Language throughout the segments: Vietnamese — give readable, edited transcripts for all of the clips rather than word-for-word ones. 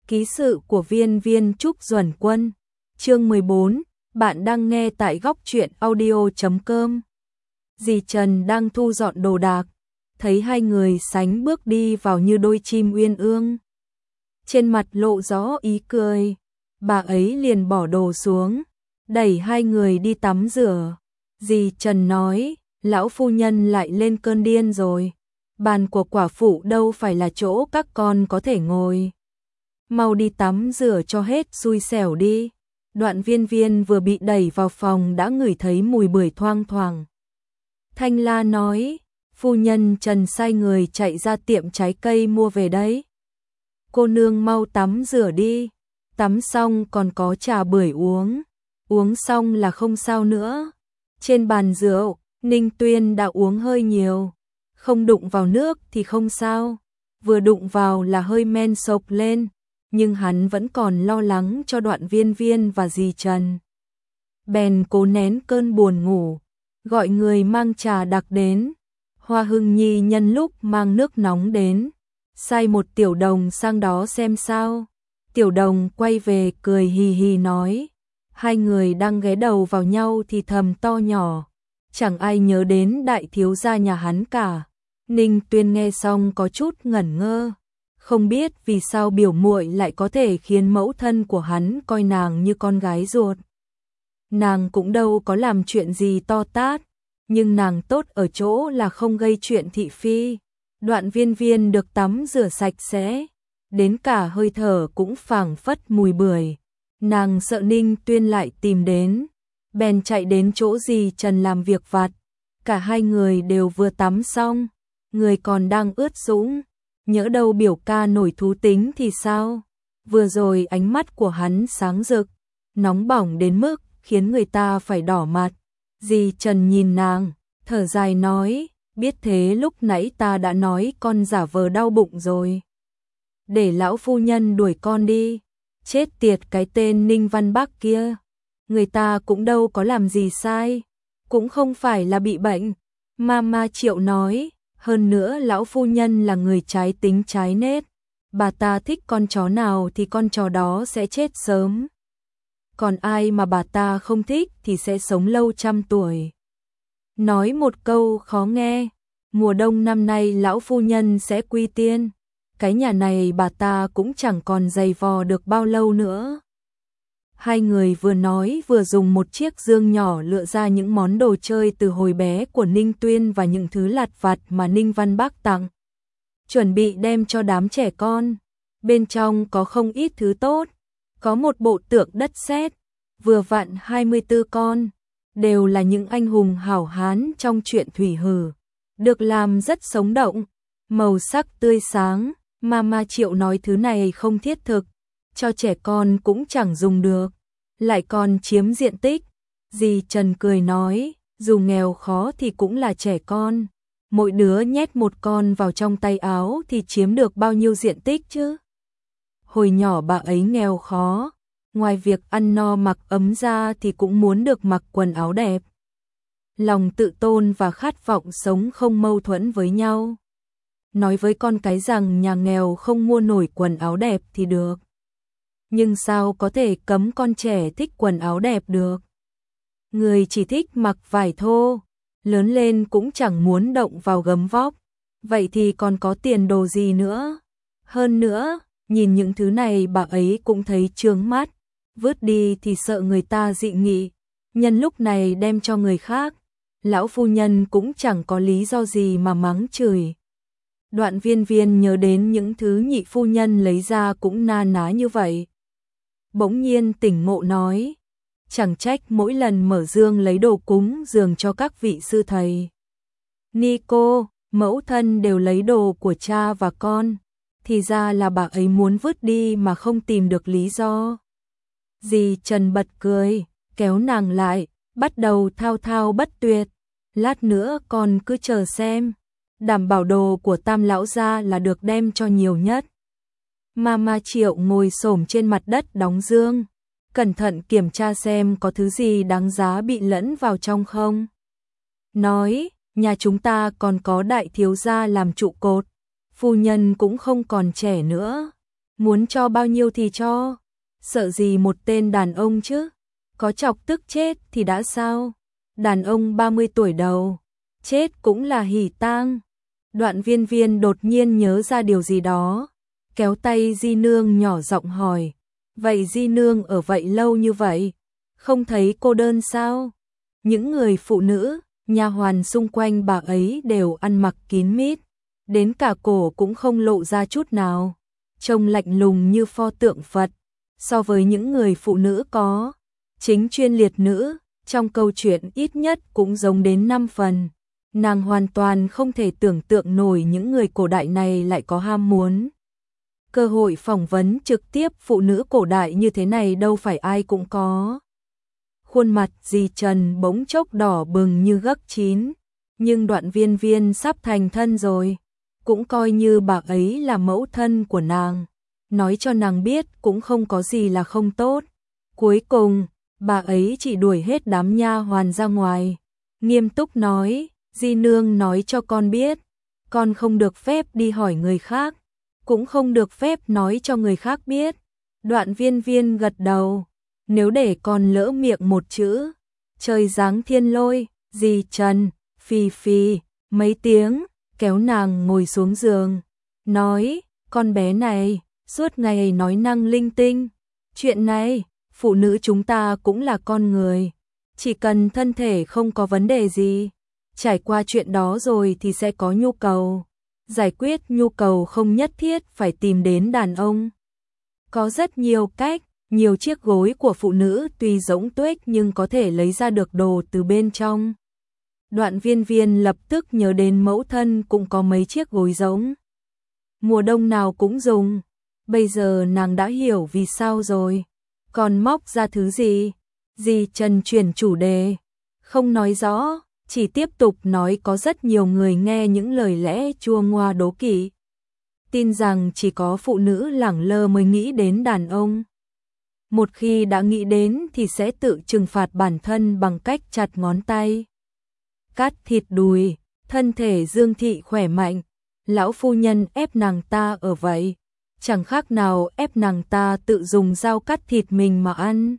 Ký sự của Viên Viên Trúc Duẩn Quân. Chương 14, bạn đang nghe tại góc truyện audio.com. Dì Trần đang thu dọn đồ đạc, thấy hai người sánh bước đi vào như đôi chim uyên ương. Trên mặt lộ rõ ý cười, bà ấy liền bỏ đồ xuống, đẩy hai người đi tắm rửa. Dì Trần nói, lão phu nhân lại lên cơn điên rồi, bàn của quả phụ đâu phải là chỗ các con có thể ngồi. Mau đi tắm rửa cho hết xui xẻo đi. Đoạn Viên Viên vừa bị đẩy vào phòng đã ngửi thấy mùi bưởi thoang thoảng. Thanh La nói, phu nhân Trần sai người chạy ra tiệm trái cây mua về đấy. Cô nương mau tắm rửa đi, tắm xong còn có trà bưởi uống, uống xong là không sao nữa. Trên bàn rượu, Ninh Tuyên đã uống hơi nhiều, không đụng vào nước thì không sao, vừa đụng vào là hơi men sộc lên. Nhưng hắn vẫn còn lo lắng cho Đoạn Viên Viên và dì Trần. Bèn cố nén cơn buồn ngủ, gọi người mang trà đặc đến. Hoa Hưng Nhi nhân lúc mang nước nóng đến, sai một tiểu đồng sang đó xem sao. Tiểu đồng quay về cười hì hì nói, hai người đang ghé đầu vào nhau thì thầm to nhỏ, chẳng ai nhớ đến đại thiếu gia nhà hắn cả. Ninh Tuyên nghe xong có chút ngẩn ngơ. Không biết vì sao biểu muội lại có thể khiến mẫu thân của hắn coi nàng như con gái ruột. Nàng cũng đâu có làm chuyện gì to tát, nhưng nàng tốt ở chỗ là không gây chuyện thị phi. Đoạn Viên Viên được tắm rửa sạch sẽ, đến cả hơi thở cũng phảng phất mùi bưởi. Nàng sợ Ninh Tuyên lại tìm đến, bèn chạy đến chỗ dì Trần làm việc vặt. Cả hai người đều vừa tắm xong, người còn đang ướt sũng. Nhỡ đâu biểu ca nổi thú tính thì sao? Vừa rồi ánh mắt của hắn sáng rực, nóng bỏng đến mức khiến người ta phải đỏ mặt. Dì Trần nhìn nàng, thở dài nói, biết thế lúc nãy ta đã nói con giả vờ đau bụng rồi. Để lão phu nhân đuổi con đi, chết tiệt cái tên Ninh Văn Bắc kia. Người ta cũng đâu có làm gì sai, cũng không phải là bị bệnh. Mama Triệu nói. Hơn nữa lão phu nhân là người trái tính trái nết, bà ta thích con chó nào thì con chó đó sẽ chết sớm. Còn ai mà bà ta không thích thì sẽ sống lâu trăm tuổi. Nói một câu khó nghe, mùa đông năm nay lão phu nhân sẽ quy tiên, cái nhà này bà ta cũng chẳng còn giày vò được bao lâu nữa. Hai người vừa nói vừa dùng một chiếc dương nhỏ lựa ra những món đồ chơi từ hồi bé của Ninh Tuyên và những thứ lặt vặt mà Ninh Văn Bắc tặng. Chuẩn bị đem cho đám trẻ con. Bên trong có không ít thứ tốt. Có một bộ tượng đất sét, vừa vặn 24 con. Đều là những anh hùng hảo hán trong truyện thủy hử. Được làm rất sống động, màu sắc tươi sáng. Mama Triệu nói thứ này không thiết thực, cho trẻ con cũng chẳng dùng được, lại còn chiếm diện tích. Dì Trần cười nói, dù nghèo khó thì cũng là trẻ con, mỗi đứa nhét một con vào trong tay áo thì chiếm được bao nhiêu diện tích chứ. Hồi nhỏ bà ấy nghèo khó, ngoài việc ăn no mặc ấm ra thì cũng muốn được mặc quần áo đẹp. Lòng tự tôn và khát vọng sống không mâu thuẫn với nhau. Nói với con cái rằng nhà nghèo không mua nổi quần áo đẹp thì được. Nhưng sao có thể cấm con trẻ thích quần áo đẹp được? Người chỉ thích mặc vải thô, lớn lên cũng chẳng muốn động vào gấm vóc, vậy thì còn có tiền đồ gì nữa? Hơn nữa, nhìn những thứ này bà ấy cũng thấy chướng mắt, vứt đi thì sợ người ta dị nghị, nhân lúc này đem cho người khác, lão phu nhân cũng chẳng có lý do gì mà mắng chửi. Đoạn Viên Viên nhớ đến những thứ nhị phu nhân lấy ra cũng na ná như vậy. Bỗng nhiên tỉnh ngộ nói, chẳng trách mỗi lần mở dương lấy đồ cúng dường cho các vị sư thầy. Ni cô, mẫu thân đều lấy đồ của cha và con, thì ra là bà ấy muốn vứt đi mà không tìm được lý do. Dì Trần bật cười, kéo nàng lại, bắt đầu thao thao bất tuyệt. Lát nữa con cứ chờ xem, đảm bảo đồ của Tam lão gia là được đem cho nhiều nhất. Mama Triệu ngồi xổm trên mặt đất đóng dương, cẩn thận kiểm tra xem có thứ gì đáng giá bị lẫn vào trong không. Nói, nhà chúng ta còn có đại thiếu gia làm trụ cột, phu nhân cũng không còn trẻ nữa, muốn cho bao nhiêu thì cho, sợ gì một tên đàn ông chứ, có chọc tức chết thì đã sao, đàn ông 30 tuổi đầu, chết cũng là hỉ tang. Đoạn Viên Viên đột nhiên nhớ ra điều gì đó, kéo tay Di Nương nhỏ giọng hỏi, vậy Di Nương ở vậy lâu như vậy, không thấy cô đơn sao? Những người phụ nữ, nha hoàn xung quanh bà ấy đều ăn mặc kín mít, đến cả cổ cũng không lộ ra chút nào, trông lạnh lùng như pho tượng Phật. So với những người phụ nữ có chính chuyên liệt nữ, trong câu chuyện ít nhất cũng giống đến 5 phần. Nàng hoàn toàn không thể tưởng tượng nổi những người cổ đại này lại có ham muốn. Cơ hội phỏng vấn trực tiếp phụ nữ cổ đại như thế này đâu phải ai cũng có. Khuôn mặt Di Trần bỗng chốc đỏ bừng như gấc chín, nhưng Đoạn Viên Viên sắp thành thân rồi, cũng coi như bà ấy là mẫu thân của nàng, nói cho nàng biết cũng không có gì là không tốt. Cuối cùng, bà ấy chỉ đuổi hết đám nha hoàn ra ngoài, nghiêm túc nói, Di Nương nói cho con biết, con không được phép đi hỏi người khác, cũng không được phép nói cho người khác biết. Đoạn Viên Viên gật đầu, nếu để con lỡ miệng một chữ, trời giáng thiên lôi. Di Trần phì phì mấy tiếng, kéo nàng ngồi xuống giường, nói, con bé này suốt ngày nói năng linh tinh, chuyện này, phụ nữ chúng ta cũng là con người, chỉ cần thân thể không có vấn đề gì, trải qua chuyện đó rồi thì sẽ có nhu cầu. Giải quyết nhu cầu không nhất thiết phải tìm đến đàn ông. Có rất nhiều cách, nhiều chiếc gối của phụ nữ tuy rỗng tuếch nhưng có thể lấy ra được đồ từ bên trong. Đoạn Viên Viên lập tức nhớ đến mẫu thân cũng có mấy chiếc gối giống. Mùa đông nào cũng dùng, bây giờ nàng đã hiểu vì sao rồi. Còn móc ra thứ gì? Di Trần chuyển chủ đề, không nói rõ, chỉ tiếp tục nói có rất nhiều người nghe những lời lẽ chua ngoa đố kỵ, tin rằng chỉ có phụ nữ lẳng lơ mới nghĩ đến đàn ông. Một khi đã nghĩ đến thì sẽ tự trừng phạt bản thân bằng cách chặt ngón tay, cắt thịt đùi, thân thể dương thị khỏe mạnh. Lão phu nhân ép nàng ta ở vậy, chẳng khác nào ép nàng ta tự dùng dao cắt thịt mình mà ăn.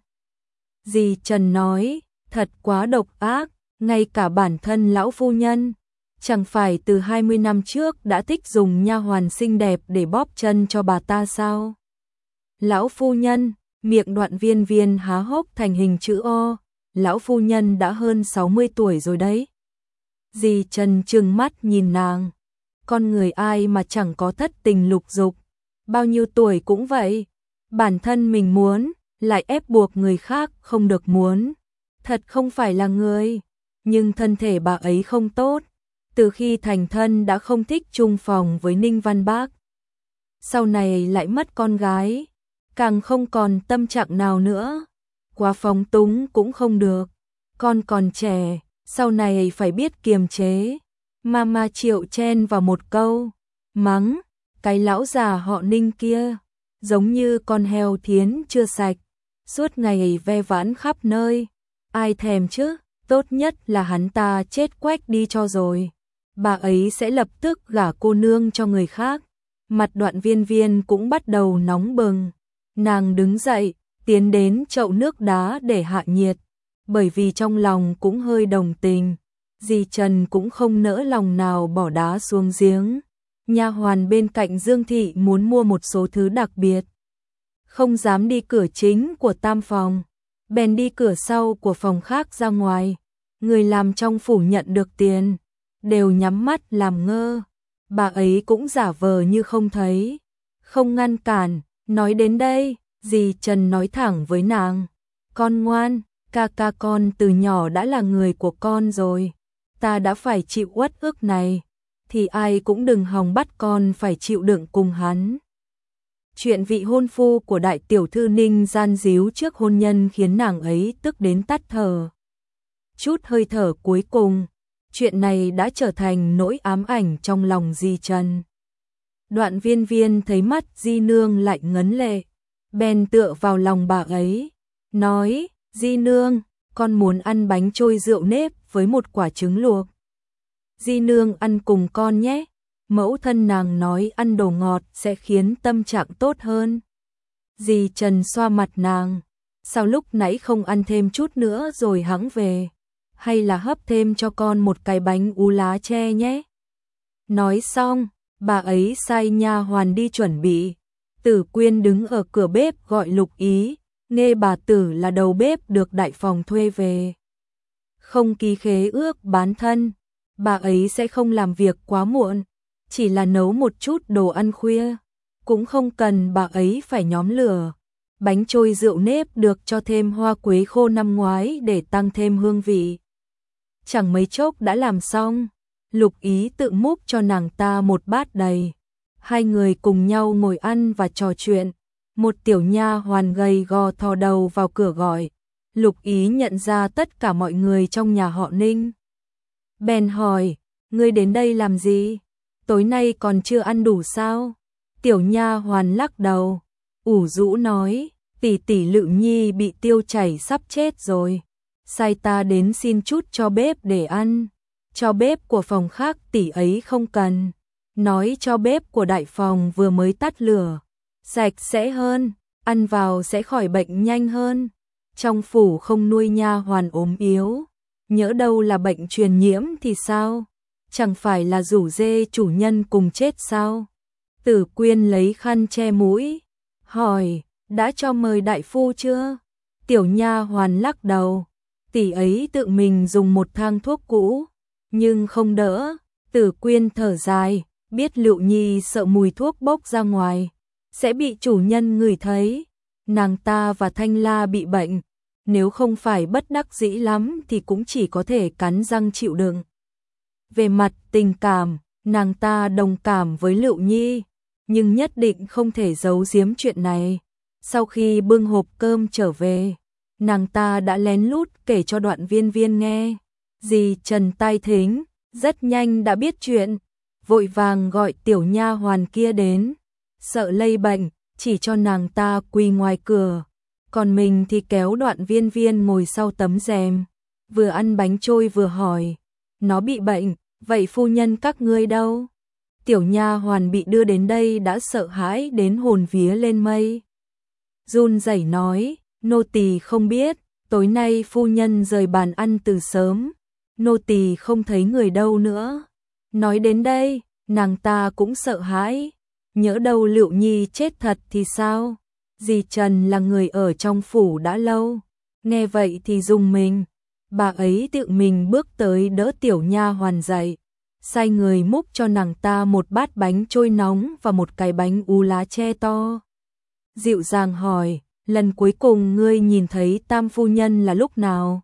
Di Trần nói, thật quá độc ác, ngay cả bản thân lão phu nhân, chẳng phải từ 20 năm trước đã thích dùng nha hoàn xinh đẹp để bóp chân cho bà ta sao? Lão phu nhân, miệng Đoạn Viên Viên há hốc thành hình chữ O, lão phu nhân đã hơn 60 tuổi rồi đấy. Di Trần trừng mắt nhìn nàng, con người ai mà chẳng có thất tình lục dục, bao nhiêu tuổi cũng vậy, bản thân mình muốn, lại ép buộc người khác không được muốn, thật không phải là người. Nhưng thân thể bà ấy không tốt, từ khi thành thân đã không thích chung phòng với Ninh Văn Bác. Sau này lại mất con gái, càng không còn tâm trạng nào nữa, quá phóng túng cũng không được, con còn trẻ, sau này phải biết kiềm chế. Mama Triệu chen vào một câu, mắng, cái lão già họ Ninh kia, giống như con heo thiến chưa sạch, suốt ngày ve vãn khắp nơi, ai thèm chứ, tốt nhất là hắn ta chết quách đi cho rồi, bà ấy sẽ lập tức gả cô nương cho người khác. Mặt Đoạn Viên Viên cũng bắt đầu nóng bừng, nàng đứng dậy, tiến đến chậu nước đá để hạ nhiệt, bởi vì trong lòng cũng hơi đồng tình. Di Trần cũng không nỡ lòng nào bỏ đá xuống giếng. Nha hoàn bên cạnh Dương thị muốn mua một số thứ đặc biệt, không dám đi cửa chính của tam phòng, bèn đi cửa sau của phòng khác ra ngoài. Người làm trong phủ nhận được tiền, đều nhắm mắt làm ngơ. Bà ấy cũng giả vờ như không thấy, không ngăn cản. Nói đến đây, Di Trần nói thẳng với nàng, con ngoan, ca ca con từ nhỏ đã là người của con rồi, ta đã phải chịu uất ức này, thì ai cũng đừng hòng bắt con phải chịu đựng cùng hắn. Chuyện vị hôn phu của đại tiểu thư Ninh gian díu trước hôn nhân khiến nàng ấy tức đến tắt thở. Chút hơi thở cuối cùng, chuyện này đã trở thành nỗi ám ảnh trong lòng Di Trần. Đoạn Viên Viên thấy mắt Di Nương lại ngấn lệ, bèn tựa vào lòng bà ấy, nói, Di Nương, con muốn ăn bánh trôi rượu nếp với một quả trứng luộc. Di Nương ăn cùng con nhé. mẫu thân nàng nói ăn đồ ngọt sẽ khiến tâm trạng tốt hơn. Dì Trần xoa mặt nàng, sao lúc nãy không ăn thêm chút nữa rồi hẵng về, hay là hấp thêm cho con một cái bánh ú lá tre nhé. Nói xong, bà ấy sai nha hoàn đi chuẩn bị. Tử Quyên đứng ở cửa bếp gọi Lục Ý, nghe bà Tử là đầu bếp được đại phòng thuê về. Không ký khế ước bán thân, bà ấy sẽ không làm việc quá muộn, chỉ là nấu một chút đồ ăn khuya, cũng không cần bà ấy phải nhóm lửa. Bánh trôi rượu nếp được cho thêm hoa quế khô năm ngoái để tăng thêm hương vị. Chẳng mấy chốc đã làm xong, Lục Ý tự múc cho nàng ta một bát đầy. Hai người cùng nhau ngồi ăn và trò chuyện. Một tiểu nha hoàn gầy gò thò đầu vào cửa gọi. Lục Ý nhận ra tất cả mọi người trong nhà họ Ninh. Bèn hỏi, ngươi đến đây làm gì? Tối nay còn chưa ăn đủ sao? Tiểu nha hoàn lắc đầu, ủ rũ nói, tỷ tỷ Lự Nhi bị tiêu chảy sắp chết rồi. Sai ta đến xin chút cho bếp để ăn. Cho bếp của phòng khác tỷ ấy không cần. Nói cho bếp của đại phòng vừa mới tắt lửa. Sạch sẽ hơn, ăn vào sẽ khỏi bệnh nhanh hơn. Trong phủ không nuôi nha hoàn ốm yếu, nhỡ đâu là bệnh truyền nhiễm thì sao? Chẳng phải là rủ rê chủ nhân cùng chết sao? Tử Quyên lấy khăn che mũi, hỏi, đã cho mời đại phu chưa? Tiểu nha hoàn lắc đầu, tỷ ấy tự mình dùng một thang thuốc cũ, nhưng không đỡ. Tử Quyên thở dài, biết Lựu Nhi sợ mùi thuốc bốc ra ngoài, sẽ bị chủ nhân ngửi thấy. Nàng ta và Thanh La bị bệnh, nếu không phải bất đắc dĩ lắm thì cũng chỉ có thể cắn răng chịu đựng. Về mặt tình cảm, nàng ta đồng cảm với Lựu Nhi, nhưng nhất định không thể giấu giếm chuyện này. Sau khi bưng hộp cơm trở về, nàng ta đã lén lút kể cho Đoạn Viên Viên nghe. Dì Trần tai thính, rất nhanh đã biết chuyện, vội vàng gọi tiểu nha hoàn kia đến, sợ lây bệnh, chỉ cho nàng ta quỳ ngoài cửa, còn mình thì kéo Đoạn Viên Viên ngồi sau tấm rèm, vừa ăn bánh trôi vừa hỏi, nó bị bệnh, vậy phu nhân các ngươi đâu? Tiểu nha hoàn bị đưa đến đây đã sợ hãi đến hồn vía lên mây. Run rẩy nói, nô tỳ không biết, tối nay phu nhân rời bàn ăn từ sớm, nô tỳ không thấy người đâu nữa. Nói đến đây, nàng ta cũng sợ hãi, nhỡ đâu Lựu Nhi chết thật thì sao? Dì Trần là người ở trong phủ đã lâu, nghe vậy thì rùng mình. Bà ấy tự mình bước tới đỡ tiểu nha hoàn dậy, sai người múc cho nàng ta một bát bánh trôi nóng và một cái bánh ú lá tre to. Dịu dàng hỏi, lần cuối cùng ngươi nhìn thấy Tam phu nhân là lúc nào?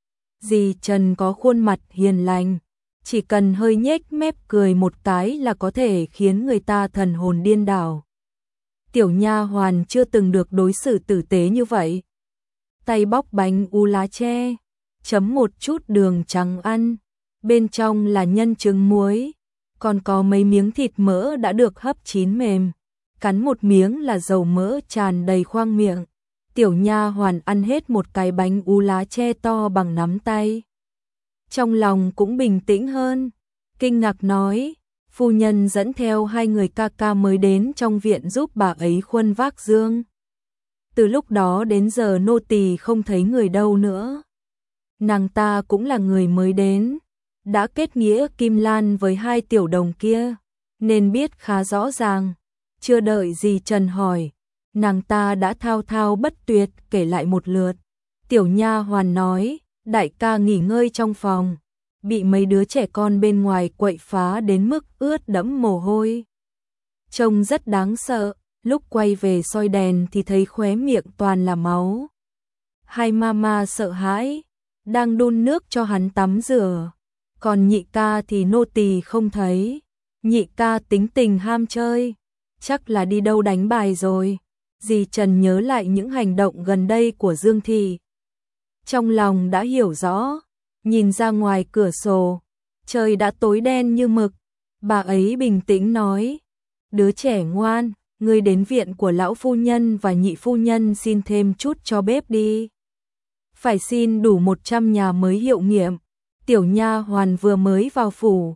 Dì Trần có khuôn mặt hiền lành, chỉ cần hơi nhếch mép cười một cái là có thể khiến người ta thần hồn điên đảo. Tiểu nha hoàn chưa từng được đối xử tử tế như vậy. Tay bóc bánh ú lá tre, chấm một chút đường trắng ăn, bên trong là nhân trứng muối, còn có mấy miếng thịt mỡ đã được hấp chín mềm, cắn một miếng là dầu mỡ tràn đầy khoang miệng. Tiểu nha hoàn ăn hết một cái bánh ú lá tre to bằng nắm tay. Trong lòng cũng bình tĩnh hơn, kinh ngạc nói, phu nhân dẫn theo hai người ca ca mới đến trong viện giúp bà ấy khuân vác dương. Từ lúc đó đến giờ nô tỳ không thấy người đâu nữa. Nàng ta cũng là người mới đến, đã kết nghĩa kim lan với hai tiểu đồng kia, nên biết khá rõ ràng. Chưa đợi dì Trần hỏi, nàng ta đã thao thao bất tuyệt kể lại một lượt. Tiểu nha hoàn nói, đại ca nghỉ ngơi trong phòng, bị mấy đứa trẻ con bên ngoài quậy phá đến mức ướt đẫm mồ hôi. Trông rất đáng sợ, lúc quay về soi đèn thì thấy khóe miệng toàn là máu. Hai mama sợ hãi, đang đun nước cho hắn tắm rửa, còn nhị ca thì nô tỳ không thấy. Nhị ca tính tình ham chơi, chắc là đi đâu đánh bài rồi. Dì Trần nhớ lại những hành động gần đây của Dương Thị, trong lòng đã hiểu rõ, nhìn ra ngoài cửa sổ, trời đã tối đen như mực. Bà ấy bình tĩnh nói, đứa trẻ ngoan, ngươi đến viện của lão phu nhân và nhị phu nhân xin thêm chút cho bếp đi. Phải xin đủ 100 nhà mới hiệu nghiệm. Tiểu nha hoàn vừa mới vào phủ,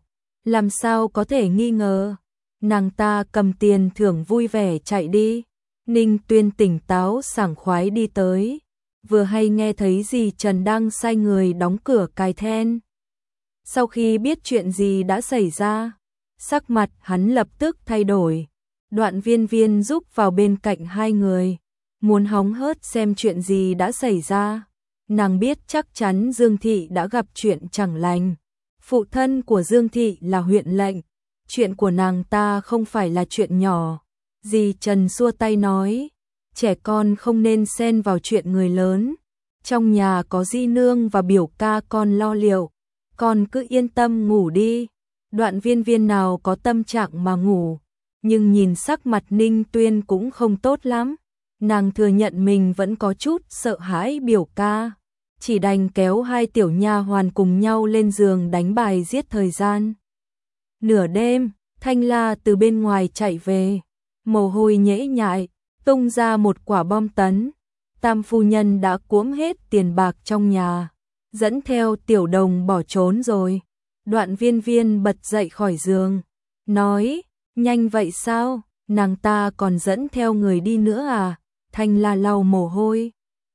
làm sao có thể nghi ngờ. Nàng ta cầm tiền thưởng vui vẻ chạy đi. Ninh Tuyên tỉnh táo sảng khoái đi tới, vừa hay nghe thấy dì Trần đang sai người đóng cửa cài then. Sau khi biết chuyện gì đã xảy ra, sắc mặt hắn lập tức thay đổi. Đoạn Viên Viên giúp vào bên cạnh hai người, muốn hóng hớt xem chuyện gì đã xảy ra. Nàng biết chắc chắn Dương Thị đã gặp chuyện chẳng lành. Phụ thân của Dương Thị là huyện lệnh, chuyện của nàng ta không phải là chuyện nhỏ. Dì Trần xua tay nói, trẻ con không nên xen vào chuyện người lớn. Trong nhà có di nương và biểu ca con lo liệu, con cứ yên tâm ngủ đi. Đoạn Viên Viên nào có tâm trạng mà ngủ, nhưng nhìn sắc mặt Ninh Tuyên cũng không tốt lắm. Nàng thừa nhận mình vẫn có chút sợ hãi biểu ca, chỉ đành kéo hai tiểu nha hoàn cùng nhau lên giường đánh bài giết thời gian. Nửa đêm, Thanh La từ bên ngoài chạy về, mồ hôi nhễ nhại, tung ra một quả bom tấn. Tam phu nhân đã cuỗm hết tiền bạc trong nhà, dẫn theo Tiểu Đồng bỏ trốn rồi. Đoạn Viên Viên bật dậy khỏi giường, nói, nhanh vậy sao, nàng ta còn dẫn theo người đi nữa à? Thanh La lau mồ hôi,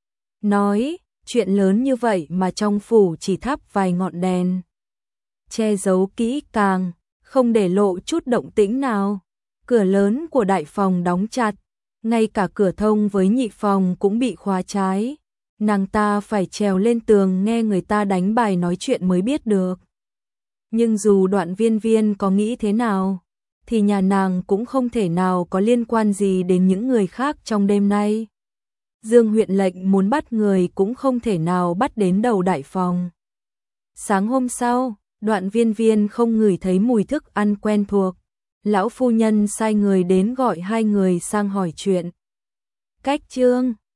nói, chuyện lớn như vậy mà trong phủ chỉ thắp vài ngọn đèn, che giấu kỹ càng, không để lộ chút động tĩnh nào. Cửa lớn của đại phòng đóng chặt, ngay cả cửa thông với nhị phòng cũng bị khóa trái. Nàng ta phải trèo lên tường nghe người ta đánh bài nói chuyện mới biết được. Nhưng dù Đoạn Viên Viên có nghĩ thế nào, thì nhà nàng cũng không thể nào có liên quan gì đến những người khác trong đêm nay. Dương huyện lệnh muốn bắt người cũng không thể nào bắt đến đầu đại phòng. Sáng hôm sau, Đoạn Viên Viên không ngửi thấy mùi thức ăn quen thuộc. Lão phu nhân sai người đến gọi hai người sang hỏi chuyện. Cách Trương,